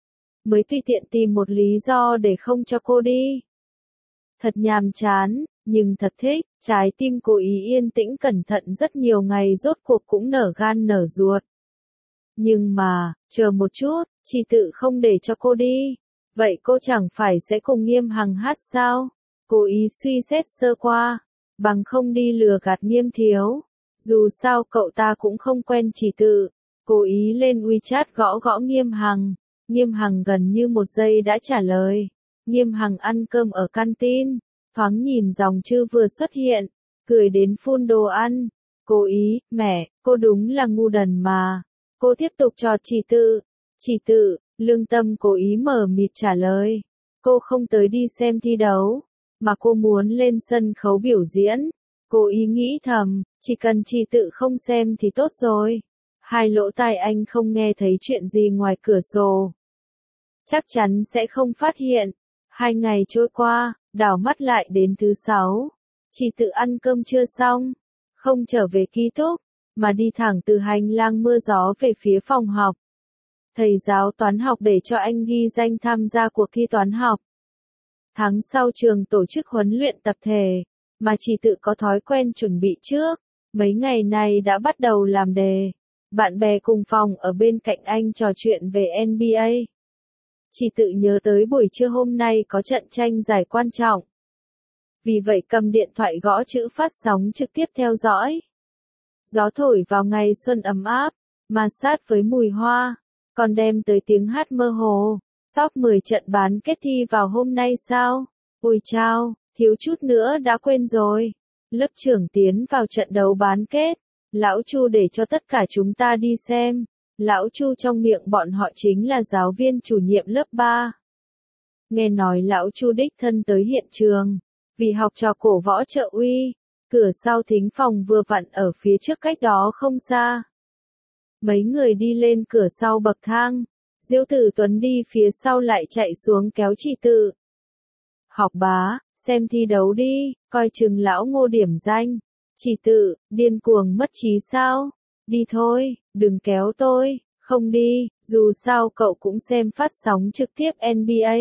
Mới tùy tiện tìm một lý do để không cho cô đi. Thật nhàm chán, nhưng thật thích, trái tim cố ý yên tĩnh cẩn thận rất nhiều ngày rốt cuộc cũng nở gan nở ruột. Nhưng mà, chờ một chút, Chỉ Tự không để cho cô đi. Vậy cô chẳng phải sẽ cùng Nghiêm Hằng hát sao? Cố ý suy xét sơ qua, bằng không đi lừa gạt Nghiêm thiếu. Dù sao cậu ta cũng không quen Chỉ Tự. Cố ý lên WeChat gõ gõ Nghiêm Hằng. Nghiêm Hằng gần như một giây đã trả lời. Nghiêm Hằng ăn cơm ở canteen, thoáng nhìn dòng chữ vừa xuất hiện, cười đến phun đồ ăn. Cố ý, mẹ, cô đúng là ngu đần mà. Cô tiếp tục trò Chỉ Tự. Chỉ Tự, lương tâm cố ý mở mịt trả lời. Cô không tới đi xem thi đấu, mà cô muốn lên sân khấu biểu diễn. Cố ý nghĩ thầm, chỉ cần Chỉ Tự không xem thì tốt rồi. Hai lỗ tai anh không nghe thấy chuyện gì ngoài cửa sổ. Chắc chắn sẽ không phát hiện. 2 ngày trôi qua, đảo mắt lại đến thứ 6. Chỉ Tự ăn cơm trưa xong, không trở về ký túc, mà đi thẳng từ hành lang mưa gió về phía phòng học. Thầy giáo toán học để cho anh ghi danh tham gia cuộc thi toán học. Tháng sau trường tổ chức huấn luyện tập thể, mà Chỉ Tự có thói quen chuẩn bị trước, mấy ngày này đã bắt đầu làm đề. Bạn bè cùng phòng ở bên cạnh anh trò chuyện về NBA. Chỉ tự nhớ tới buổi trưa hôm nay có trận tranh giải quan trọng. Vì vậy cầm điện thoại gõ chữ phát sóng trực tiếp theo dõi. Gió thổi vào ngày xuân ấm áp, ma sát với mùi hoa, còn đem tới tiếng hát mơ hồ. Top 10 trận bán kết thi vào hôm nay sao? Ôi chao, thiếu chút nữa đã quên rồi. Lớp trưởng tiến vào trận đấu bán kết. Lão Chu để cho tất cả chúng ta đi xem. Lão Chu trong miệng bọn họ chính là giáo viên chủ nhiệm lớp 3. Nghe nói lão Chu đích thân tới hiện trường. Vì học trò cổ võ trợ uy. Cửa sau thính phòng vừa vặn ở phía trước cách đó không xa. Mấy người đi lên cửa sau bậc thang. Diêu Tử Tuấn đi phía sau lại chạy xuống kéo Chỉ Tự. Học bá, xem thi đấu đi, coi chừng lão Ngô điểm danh. Chỉ Tự, điên cuồng mất trí sao? Đi thôi, đừng kéo tôi, không đi, dù sao cậu cũng xem phát sóng trực tiếp NBA.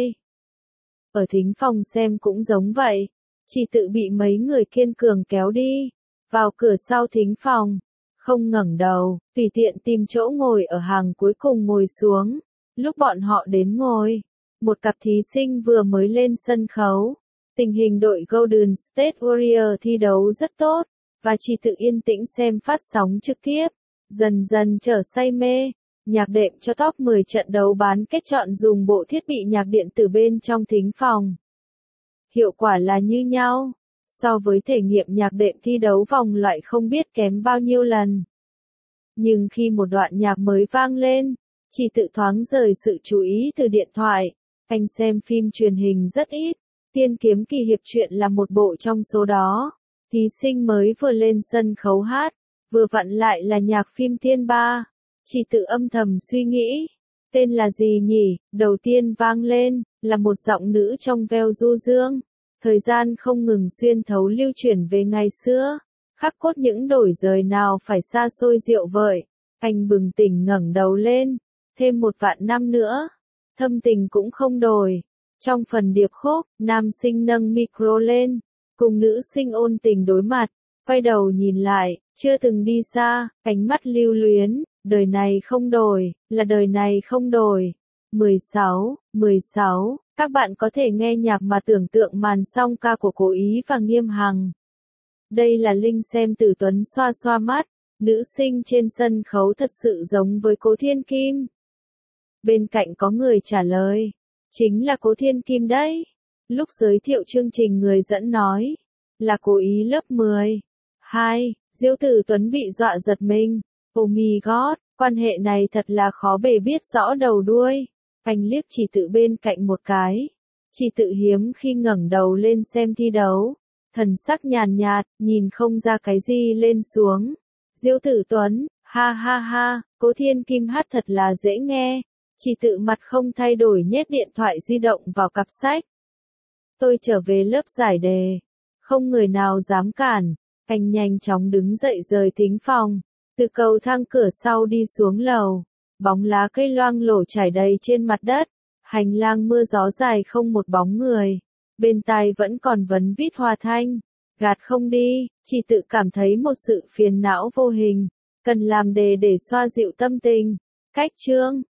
Ở thính phòng xem cũng giống vậy. Chỉ Tự bị mấy người kiên cường kéo đi. Vào cửa sau thính phòng. Không ngẩng đầu, tùy tiện tìm chỗ ngồi ở hàng cuối cùng ngồi xuống. Lúc bọn họ đến ngồi, một cặp thí sinh vừa mới lên sân khấu. Tình hình đội Golden State Warriors thi đấu rất tốt, và Chỉ Tự yên tĩnh xem phát sóng trực tiếp. Dần dần trở say mê, nhạc đệm cho top 10 trận đấu bán kết chọn dùng bộ thiết bị nhạc điện tử bên trong thính phòng. Hiệu quả là như nhau, so với thể nghiệm nhạc đệm thi đấu vòng loại không biết kém bao nhiêu lần. Nhưng khi một đoạn nhạc mới vang lên, Chỉ Tự thoáng rời sự chú ý từ điện thoại. Anh xem phim truyền hình rất ít, Tiên Kiếm Kỳ Hiệp truyện là một bộ trong số đó. Thí sinh mới vừa lên sân khấu hát, vừa vặn lại là nhạc phim Tiên Ba. Chỉ Tự âm thầm suy nghĩ, tên là gì nhỉ? Đầu tiên vang lên, là một giọng nữ trong veo du dương. Thời gian không ngừng xuyên thấu lưu chuyển về ngày xưa, khắc cốt những đổi rời nào phải xa xôi diệu vợi. Anh bừng tỉnh ngẩng đầu lên, thêm 1 vạn năm nữa, thâm tình cũng không đổi. Trong phần điệp khúc, nam sinh nâng micro lên, cùng nữ sinh ôn tình đối mặt, quay đầu nhìn lại, chưa từng đi xa, ánh mắt lưu luyến, đời này không đổi, là đời này không đổi. 16, các bạn có thể nghe nhạc mà tưởng tượng màn song ca của Cố Ý và Nghiêm Hằng. Đây là Linh xem Tử Tuấn xoa xoa mắt, nữ sinh trên sân khấu thật sự giống với Cố Thiên Kim. Bên cạnh có người trả lời, chính là Cố Thiên Kim đấy. Lúc giới thiệu chương trình người dẫn nói, là Cố Ý lớp 10. Diêu Tử Tuấn bị dọa giật mình. Oh my god, quan hệ này thật là khó bề biết rõ đầu đuôi. Anh liếc Chỉ Tự bên cạnh một cái. Chỉ Tự hiếm khi ngẩng đầu lên xem thi đấu. Thần sắc nhàn nhạt, nhìn không ra cái gì lên xuống. Diêu Tử Tuấn, ha ha ha, Cố Thiên Kim hát thật là dễ nghe. Chỉ Tự mặt không thay đổi nhét điện thoại di động vào cặp sách. Tôi trở về lớp giải đề. Không người nào dám cản. Anh nhanh chóng đứng dậy rời thính phòng. Từ cầu thang cửa sau đi xuống lầu. Bóng lá cây loang lổ trải đầy trên mặt đất. Hành lang mưa gió dài không một bóng người. Bên tai vẫn còn vấn vít hòa thanh. Gạt không đi, Chỉ Tự cảm thấy một sự phiền não vô hình. Cần làm đề để xoa dịu tâm tình. Cách chương